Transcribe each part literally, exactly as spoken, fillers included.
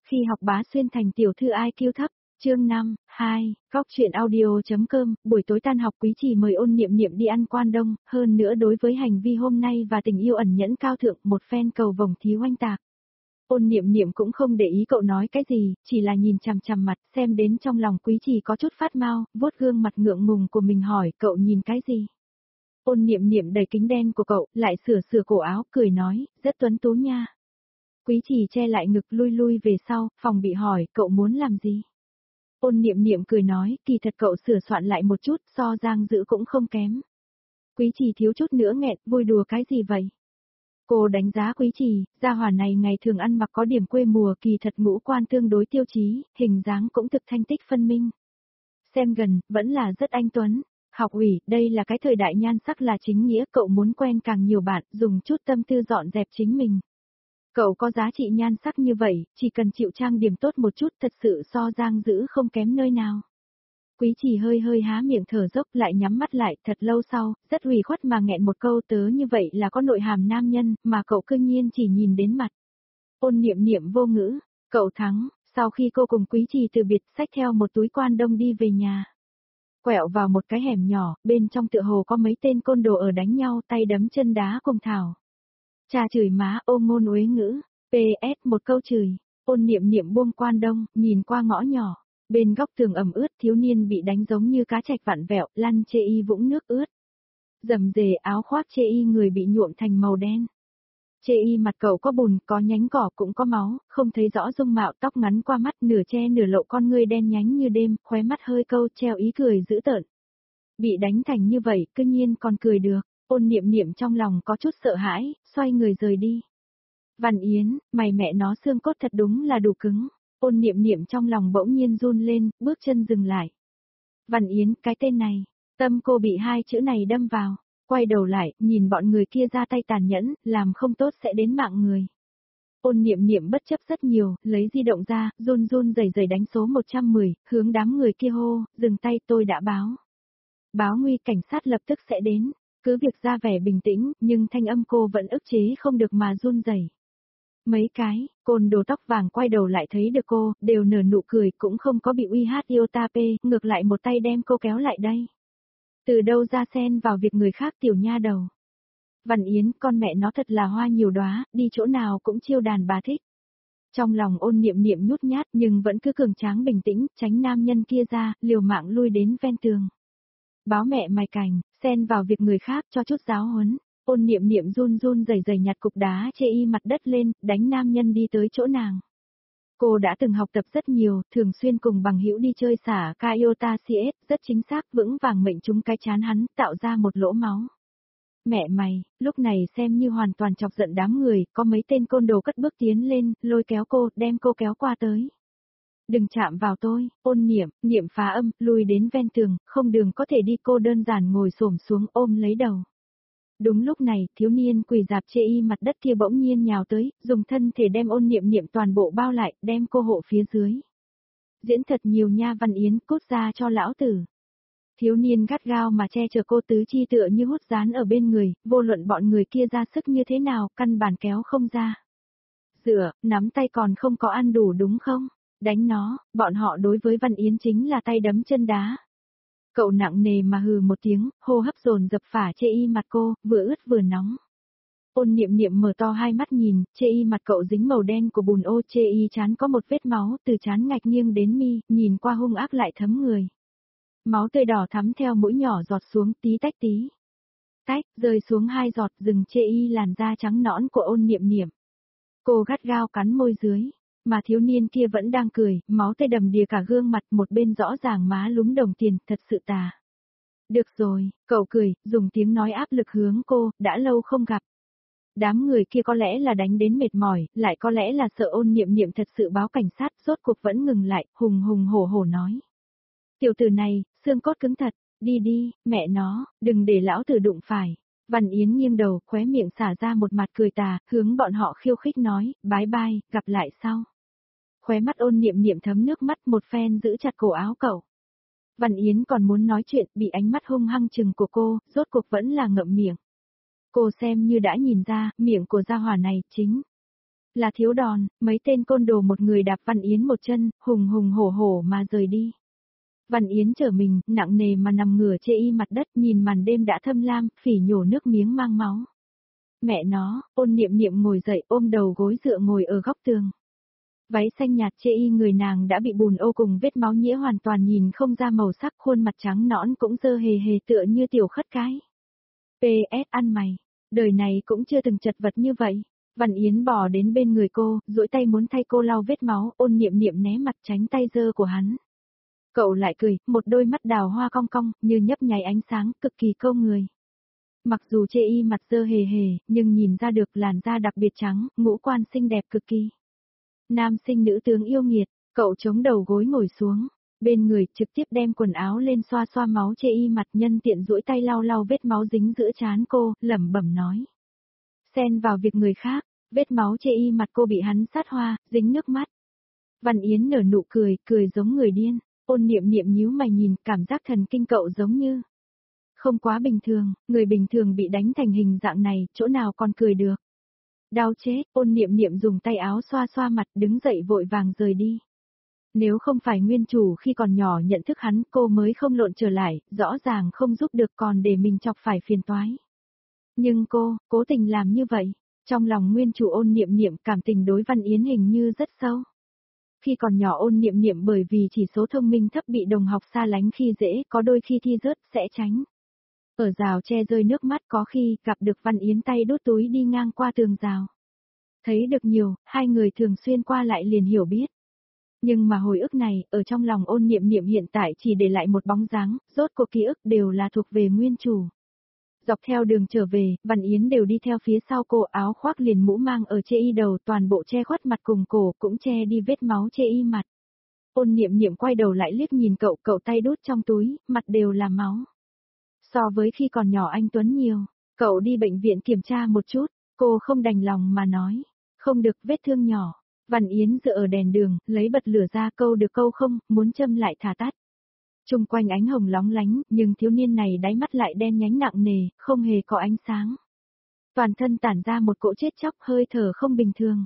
Khi học bá xuyên thành tiểu thư I Q thấp, chương năm, hai, góc chuyện audio.com, buổi tối tan học Quý Trì mời Ôn Niệm Niệm đi ăn quan đông, hơn nữa đối với hành vi hôm nay và tình yêu ẩn nhẫn cao thượng, một phen cầu vồng thí oanh tạc. Ôn Niệm Niệm cũng không để ý cậu nói cái gì, chỉ là nhìn chằm chằm mặt, xem đến trong lòng Quý Trì có chút phát mau, vuốt gương mặt ngượng ngùng của mình hỏi, cậu nhìn cái gì? Ôn Niệm Niệm đẩy kính đen của cậu, lại sửa sửa cổ áo, cười nói, rất tuấn tú nha. Quý Trì che lại ngực lui lui về sau, phòng bị hỏi, cậu muốn làm gì? Ôn Niệm Niệm cười nói, kỳ thật cậu sửa soạn lại một chút, so Giang Dữ cũng không kém. Quý Trì thiếu chút nữa nghẹn, vui đùa cái gì vậy? Cô đánh giá Quý Trì, gia hỏa này ngày thường ăn mặc có điểm quê mùa, kỳ thật ngũ quan tương đối tiêu chí, hình dáng cũng thực thanh tích phân minh. Xem gần, vẫn là rất anh tuấn. Học ủy, đây là cái thời đại nhan sắc là chính nghĩa, cậu muốn quen càng nhiều bạn, dùng chút tâm tư dọn dẹp chính mình. Cậu có giá trị nhan sắc như vậy, chỉ cần chịu trang điểm tốt một chút thật sự so Giang Dữ không kém nơi nào. Quý Trì hơi hơi há miệng thở dốc lại nhắm mắt lại, thật lâu sau, rất ủy khuất mà nghẹn một câu tớ như vậy là có nội hàm nam nhân, mà cậu cư nhiên chỉ nhìn đến mặt. Ôn Niệm Niệm vô ngữ, cậu thắng, sau khi cô cùng Quý Trì từ biệt xách theo một túi quan đông đi về nhà. Quẹo vào một cái hẻm nhỏ, bên trong tựa hồ có mấy tên côn đồ ở đánh nhau tay đấm chân đá cùng thảo. Cha chửi má ôm ngôn uế ngữ, pê ét một câu chửi, Ôn Niệm Niệm buông quan đông, nhìn qua ngõ nhỏ, bên góc tường ẩm ướt thiếu niên bị đánh giống như cá trạch vặn vẹo, lăn chê y vũng nước ướt. Dầm dề áo khoác chê y người bị nhuộm thành màu đen. Chê y mặt cậu có bùn, có nhánh cỏ cũng có máu, không thấy rõ dung mạo, tóc ngắn qua mắt nửa che nửa lộ, con ngươi đen nhánh như đêm, khóe mắt hơi câu treo ý cười dữ tợn. Bị đánh thành như vậy, cư nhiên còn cười được. Ôn Niệm Niệm trong lòng có chút sợ hãi, xoay người rời đi. Văn Yến, mày mẹ nó xương cốt thật đúng là đủ cứng. Ôn Niệm Niệm trong lòng bỗng nhiên run lên, bước chân dừng lại. Văn Yến, cái tên này, tâm cô bị hai chữ này đâm vào, quay đầu lại, nhìn bọn người kia ra tay tàn nhẫn, làm không tốt sẽ đến mạng người. Ôn Niệm Niệm bất chấp rất nhiều, lấy di động ra, run run rẩy rẩy đánh số một trăm mười, hướng đám người kia hô, dừng tay tôi đã báo. Báo nguy, cảnh sát lập tức sẽ đến. Cứ việc ra vẻ bình tĩnh, nhưng thanh âm cô vẫn ức chế không được mà run rẩy. Mấy cái, côn đồ tóc vàng quay đầu lại thấy được cô, đều nở nụ cười, cũng không có bị uy hát iota p, ngược lại một tay đem cô kéo lại đây. Từ đâu ra xen vào việc người khác tiểu nha đầu. Văn Yến, con mẹ nó thật là hoa nhiều đóa, đi chỗ nào cũng chiêu đàn bà thích. Trong lòng Ôn Niệm Niệm nhút nhát nhưng vẫn cứ cường tráng bình tĩnh, tránh nam nhân kia ra, liều mạng lui đến ven tường. Báo mẹ mày cành, xen vào việc người khác cho chút giáo huấn. Ôn Niệm Niệm run run rẩy rẩy nhặt cục đá chê y mặt đất lên, đánh nam nhân đi tới chỗ nàng. Cô đã từng học tập rất nhiều, thường xuyên cùng bằng hữu đi chơi xả Kaiota xê ét, rất chính xác vững vàng mệnh trúng cái chán hắn, tạo ra một lỗ máu. Mẹ mày, lúc này xem như hoàn toàn chọc giận đám người, có mấy tên côn đồ cất bước tiến lên, lôi kéo cô, đem cô kéo qua tới. Đừng chạm vào tôi, Ôn Niệm, Niệm phá âm, lùi đến ven tường, không đường có thể đi, cô đơn giản ngồi xổm xuống ôm lấy đầu. Đúng lúc này, thiếu niên quỳ dạp chê y mặt đất kia bỗng nhiên nhào tới, dùng thân thể đem Ôn Niệm Niệm toàn bộ bao lại, đem cô hộ phía dưới. Diễn thật nhiều nha Văn Yến, cút ra cho lão tử. Thiếu niên gắt gao mà che chở cô, tứ chi tựa như hút dán ở bên người, vô luận bọn người kia ra sức như thế nào, căn bản kéo không ra. Dựa, nắm tay còn không có ăn đủ đúng không? Đánh nó, bọn họ đối với Văn Yến chính là tay đấm chân đá. Cậu nặng nề mà hừ một tiếng, hô hấp dồn dập phả chê y mặt cô, vừa ướt vừa nóng. Ôn Niệm Niệm mở to hai mắt nhìn, chê y mặt cậu dính màu đen của bùn ô, chê y trán có một vết máu từ trán ngạch nghiêng đến mi, nhìn qua hung ác lại thấm người. Máu tươi đỏ thắm theo mũi nhỏ giọt xuống tí tách tí. Tách, rơi xuống hai giọt, dừng chê y làn da trắng nõn của Ôn Niệm Niệm. Cô gắt gao cắn môi dưới. Mà thiếu niên kia vẫn đang cười, máu tươi đầm đìa cả gương mặt, một bên rõ ràng má lúm đồng tiền, thật sự tà. Được rồi, cậu cười, dùng tiếng nói áp lực hướng cô, đã lâu không gặp. Đám người kia có lẽ là đánh đến mệt mỏi, lại có lẽ là sợ Ôn Niệm Niệm thật sự báo cảnh sát, rốt cuộc vẫn ngừng lại, hùng hùng hổ hổ nói. Tiểu tử này, xương cốt cứng thật, đi đi, mẹ nó, đừng để lão tử đụng phải. Văn Yến nghiêng đầu, khóe miệng xả ra một mặt cười tà, hướng bọn họ khiêu khích nói, bái bai, gặp lại sau. Khóe mắt Ôn Niệm Niệm thấm nước mắt, một phen giữ chặt cổ áo cậu. Văn Yến còn muốn nói chuyện, bị ánh mắt hung hăng chừng của cô, rốt cuộc vẫn là ngậm miệng. Cô xem như đã nhìn ra, miệng của gia hỏa này chính Là thiếu đòn, mấy tên côn đồ một người đạp Văn Yến một chân, hùng hùng hổ hổ mà rời đi. Văn Yến trở mình, nặng nề mà nằm ngửa chê y mặt đất, nhìn màn đêm đã thâm lam, phỉ nhổ nước miếng mang máu. Mẹ nó, Ôn Niệm Niệm ngồi dậy ôm đầu gối dựa ngồi ở góc tường. Váy xanh nhạt chê y người nàng đã bị bùn ô cùng vết máu nhĩa hoàn toàn nhìn không ra màu sắc, khuôn mặt trắng nõn cũng dơ hề hề tựa như tiểu khất cái. pê ét ăn mày, đời này cũng chưa từng chật vật như vậy. Văn Yến bò đến bên người cô, duỗi tay muốn thay cô lau vết máu, Ôn Niệm Niệm né mặt tránh tay dơ của hắn. Cậu lại cười, một đôi mắt đào hoa cong cong, như nhấp nháy ánh sáng, cực kỳ câu người. Mặc dù chê y mặt dơ hề hề, nhưng nhìn ra được làn da đặc biệt trắng, ngũ quan xinh đẹp cực kỳ. Nam sinh nữ tướng yêu nghiệt, cậu chống đầu gối ngồi xuống, bên người trực tiếp đem quần áo lên xoa xoa máu chê y mặt, nhân tiện duỗi tay lau lau vết máu dính giữa trán cô, lẩm bẩm nói. Xen vào việc người khác, vết máu chê y mặt cô bị hắn sát hoa, dính nước mắt. Văn Yến nở nụ cười, cười giống người điên. Ôn Niệm Niệm nhíu mày nhìn, cảm giác thần kinh cậu giống như không quá bình thường, người bình thường bị đánh thành hình dạng này, chỗ nào còn cười được. Đau chết, Ôn Niệm Niệm dùng tay áo xoa xoa mặt, đứng dậy vội vàng rời đi. Nếu không phải nguyên chủ khi còn nhỏ nhận thức hắn, cô mới không lộn trở lại, rõ ràng không giúp được còn để mình chọc phải phiền toái. Nhưng cô, cố tình làm như vậy, trong lòng nguyên chủ Ôn Niệm Niệm cảm tình đối Văn Yến hình như rất sâu. Khi còn nhỏ Ôn Niệm Niệm bởi vì chỉ số thông minh thấp bị đồng học xa lánh khi dễ, có đôi khi thi rớt, sẽ tránh. Ở rào che rơi nước mắt, có khi gặp được Văn Yến tay đút túi đi ngang qua tường rào. Thấy được nhiều, hai người thường xuyên qua lại liền hiểu biết. Nhưng mà hồi ức này, ở trong lòng Ôn Niệm Niệm hiện tại chỉ để lại một bóng dáng, rốt cuộc ký ức đều là thuộc về nguyên chủ. Dọc theo đường trở về, Văn Yến đều đi theo phía sau cô, áo khoác liền mũ mang ở chê y đầu, toàn bộ che khuất mặt cùng cổ, cũng che đi vết máu chê y mặt. Ôn Niệm Niệm quay đầu lại liếc nhìn cậu, cậu tay đút trong túi, mặt đều là máu. So với khi còn nhỏ anh Tuấn nhiều, cậu đi bệnh viện kiểm tra một chút, cô không đành lòng mà nói, không được, vết thương nhỏ. Văn Yến dựa ở đèn đường, lấy bật lửa ra, câu được câu không, muốn châm lại thả tắt. Trung quanh ánh hồng lóng lánh, nhưng thiếu niên này đáy mắt lại đen nhánh nặng nề, không hề có ánh sáng. Toàn thân tản ra một cỗ chết chóc, hơi thở không bình thường.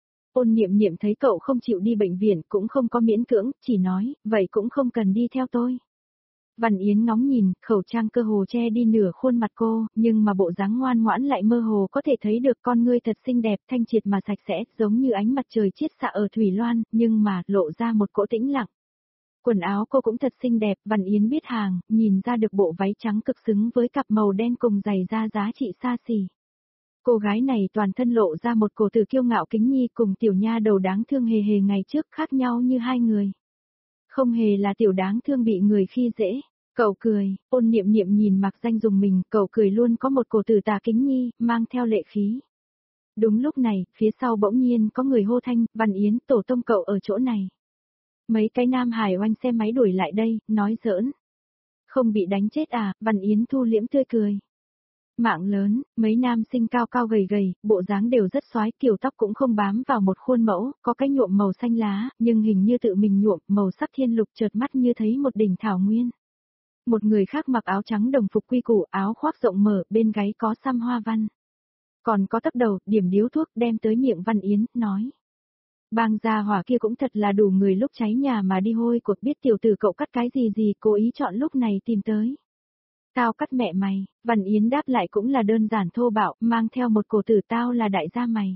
Ôn Niệm Niệm thấy cậu không chịu đi bệnh viện, cũng không có miễn cưỡng, chỉ nói, vậy cũng không cần đi theo tôi. Văn Yến ngóng nhìn, khẩu trang cơ hồ che đi nửa khuôn mặt cô, nhưng mà bộ dáng ngoan ngoãn lại mơ hồ có thể thấy được con ngươi thật xinh đẹp, thanh triệt mà sạch sẽ, giống như ánh mặt trời chiết xạ ở thủy loan, nhưng mà lộ ra một cỗ tĩnh lặng. Quần áo cô cũng thật xinh đẹp, Văn Yến biết hàng, nhìn ra được bộ váy trắng cực xứng với cặp màu đen cùng giày da giá trị xa xỉ. Cô gái này toàn thân lộ ra một cổ tử kiêu ngạo kính nhi, cùng tiểu nha đầu đáng thương hề hề ngày trước khác nhau như hai người. Không hề là tiểu đáng thương bị người khi dễ. Cậu cười, Ôn Niệm Niệm nhìn Mạc Danh dùng mình, cậu cười luôn có một cổ tử tà kính nhi, mang theo lệ khí. Đúng lúc này, phía sau bỗng nhiên có người hô thanh, Văn Yến, tổ tông cậu ở chỗ này. Mấy cái nam hải oanh xe máy đuổi lại đây, nói giỡn. Không bị đánh chết à, Văn Yến thu liễm tươi cười. Mạng lớn, mấy nam sinh cao cao gầy gầy, bộ dáng đều rất xoái, kiểu tóc cũng không bám vào một khuôn mẫu, có cái nhuộm màu xanh lá, nhưng hình như tự mình nhuộm, màu sắc thiên lục chợt mắt như thấy một đỉnh thảo nguyên. Một người khác mặc áo trắng đồng phục quy củ, áo khoác rộng mở, bên gáy có xăm hoa văn. Còn có tấp đầu, điểm điếu thuốc đem tới miệng Văn Yến, nói. Bang gia hỏa kia cũng thật là đủ người lúc cháy nhà mà đi hôi cuộc, biết tiểu tử cậu cắt cái gì gì, cố ý chọn lúc này tìm tới. Tao cắt mẹ mày, Văn Yến đáp lại cũng là đơn giản thô bạo, mang theo một cổ tử tao là đại gia mày.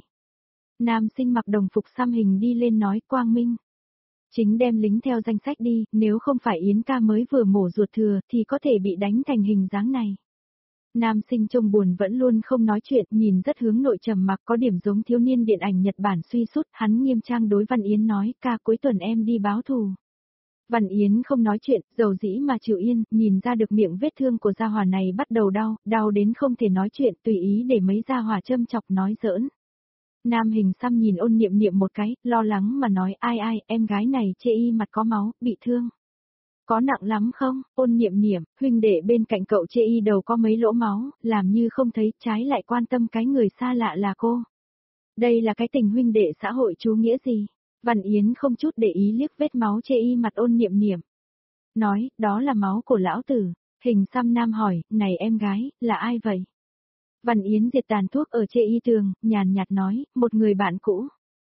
Nam sinh mặc đồng phục xăm hình đi lên nói, Quang Minh. Chính đem lính theo danh sách đi, nếu không phải Yến ca mới vừa mổ ruột thừa thì có thể bị đánh thành hình dáng này. Nam sinh trông buồn vẫn luôn không nói chuyện, nhìn rất hướng nội trầm mặc, có điểm giống thiếu niên điện ảnh Nhật Bản suy sút, hắn nghiêm trang đối Văn Yến nói, ca cuối tuần em đi báo thù. Văn Yến không nói chuyện, dầu dĩ mà chịu yên, nhìn ra được miệng vết thương của gia hỏa này bắt đầu đau, đau đến không thể nói chuyện, tùy ý để mấy gia hỏa châm chọc nói giỡn. Nam hình xăm nhìn Ôn Niệm Niệm một cái, lo lắng mà nói, ai ai, em gái này chê y mặt có máu, bị thương. Có nặng lắm không? Ôn Niệm Niệm, huynh đệ bên cạnh cậu chê y đầu có mấy lỗ máu, làm như không thấy, trái lại quan tâm cái người xa lạ là cô. Đây là cái tình huynh đệ xã hội chú nghĩa gì? Văn Yến không chút để ý liếc vết máu chê y mặt Ôn Niệm Niệm. Nói, đó là máu của lão tử. Hình xăm nam hỏi, này em gái, là ai vậy? Văn Yến diệt tàn thuốc ở chê y tường, nhàn nhạt nói, một người bạn cũ.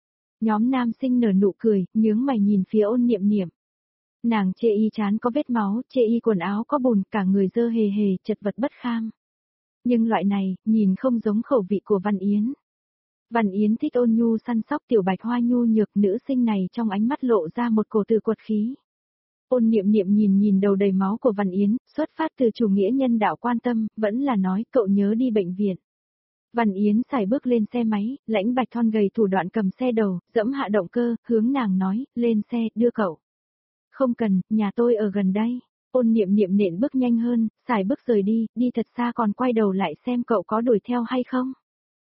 Nhóm nam sinh nở nụ cười, nhướng mày nhìn phía ôn niệm niệm. Nàng chê y chán có vết máu, chê y quần áo có bùn, cả người dơ hề hề, chật vật bất kham. Nhưng loại này, nhìn không giống khẩu vị của Văn Yến. Văn Yến thích ôn nhu săn sóc tiểu bạch hoa nhu nhược, nữ sinh này trong ánh mắt lộ ra một cổ từ quật khí. Ôn niệm niệm nhìn nhìn đầu đầy máu của Văn Yến, xuất phát từ chủ nghĩa nhân đạo quan tâm, vẫn là nói cậu nhớ đi bệnh viện. Văn Yến xài bước lên xe máy, lãnh bạch thon gầy thủ đoạn cầm xe đầu, dẫm hạ động cơ, hướng nàng nói, lên xe, đưa cậu. Không cần, nhà tôi ở gần đây. Ôn niệm niệm nện bước nhanh hơn, xài bước rời đi, đi thật xa còn quay đầu lại xem cậu có đuổi theo hay không.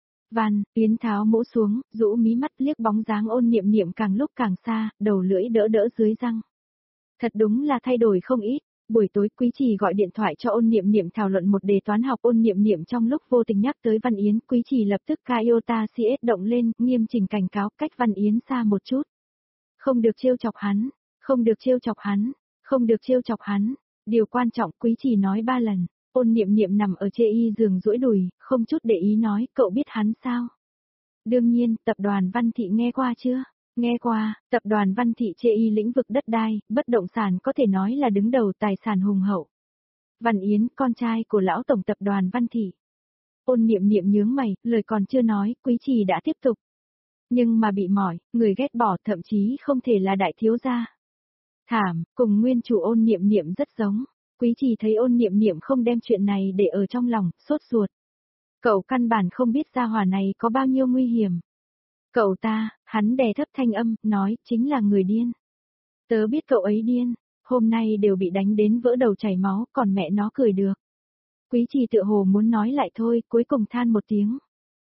Văn Yến tháo mũ xuống, rũ mí mắt liếc bóng dáng ôn niệm niệm càng lúc càng xa, đầu lưỡi đỡ đỡ dưới răng. Thật đúng là thay đổi không ít. Buổi tối Quý Trì gọi điện thoại cho ôn niệm niệm thảo luận một đề toán học. Ôn niệm niệm trong lúc vô tình nhắc tới Văn Yến, Quý Trì lập tức Iota xê ét động lên, nghiêm chỉnh cảnh cáo cách Văn Yến xa một chút. Không được trêu chọc hắn, không được trêu chọc hắn, không được trêu chọc hắn. Điều quan trọng Quý Trì nói ba lần. Ôn niệm niệm nằm ở chê y giường duỗi đùi, không chút để ý nói, cậu biết hắn sao? Đương nhiên, tập đoàn Văn Thị nghe qua chưa? Nghe qua, tập đoàn Văn Thị chê y lĩnh vực đất đai, bất động sản có thể nói là đứng đầu tài sản hùng hậu. Văn Yến, con trai của lão tổng tập đoàn Văn Thị. Ôn niệm niệm nhướng mày, lời còn chưa nói, Quý Trì đã tiếp tục. Nhưng mà bị mỏi, người ghét bỏ, thậm chí không thể là đại thiếu gia. Thảm, cùng nguyên chủ ôn niệm niệm rất giống. Quý Trì thấy ôn niệm niệm không đem chuyện này để ở trong lòng, sốt ruột. Cậu căn bản không biết gia hỏa này có bao nhiêu nguy hiểm. Cậu ta, hắn đè thấp thanh âm, nói, chính là người điên. Tớ biết cậu ấy điên, hôm nay đều bị đánh đến vỡ đầu chảy máu, còn mẹ nó cười được. Quý Trì tựa hồ muốn nói lại thôi, cuối cùng than một tiếng.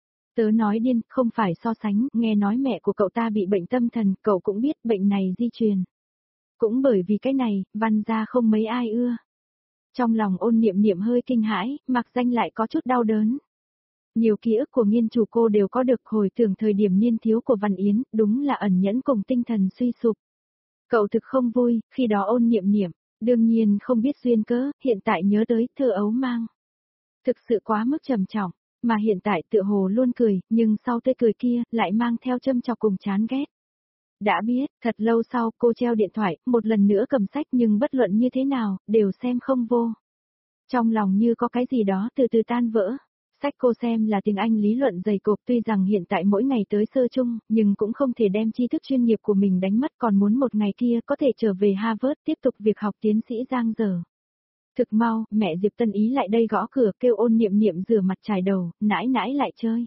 Tớ nói điên, không phải so sánh, nghe nói mẹ của cậu ta bị bệnh tâm thần, cậu cũng biết bệnh này di truyền. Cũng bởi vì cái này, Văn gia không mấy ai ưa. Trong lòng ôn niệm niệm hơi kinh hãi, mặc danh lại có chút đau đớn. Nhiều ký ức của nghiên chủ cô đều có được hồi tưởng thời điểm niên thiếu của Văn Yến, đúng là ẩn nhẫn cùng tinh thần suy sụp. Cậu thực không vui, khi đó ôn niệm niệm, đương nhiên không biết duyên cớ, hiện tại nhớ tới thơ ấu mang. Thực sự quá mức trầm trọng, mà hiện tại tựa hồ luôn cười, nhưng sau tươi cười kia, lại mang theo châm chọc cùng chán ghét. Đã biết, thật lâu sau cô treo điện thoại, một lần nữa cầm sách nhưng bất luận như thế nào, đều xem không vô. Trong lòng như có cái gì đó từ từ tan vỡ. Sách cô xem là tiếng Anh lý luận dày cộp, tuy rằng hiện tại mỗi ngày tới sơ chung, nhưng cũng không thể đem tri thức chuyên nghiệp của mình đánh mất, còn muốn một ngày kia có thể trở về Harvard tiếp tục việc học tiến sĩ giang dở. Thực mau, mẹ Diệp Tân Ý lại đây gõ cửa kêu ôn niệm niệm rửa mặt chải đầu, nãi nãi lại chơi.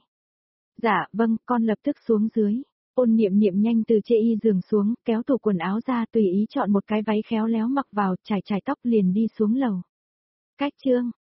Dạ, vâng, con lập tức xuống dưới. Ôn niệm niệm nhanh từ chê y giường xuống, kéo tủ quần áo ra tùy ý chọn một cái váy khéo léo mặc vào, chải chải tóc liền đi xuống lầu. Cách chương.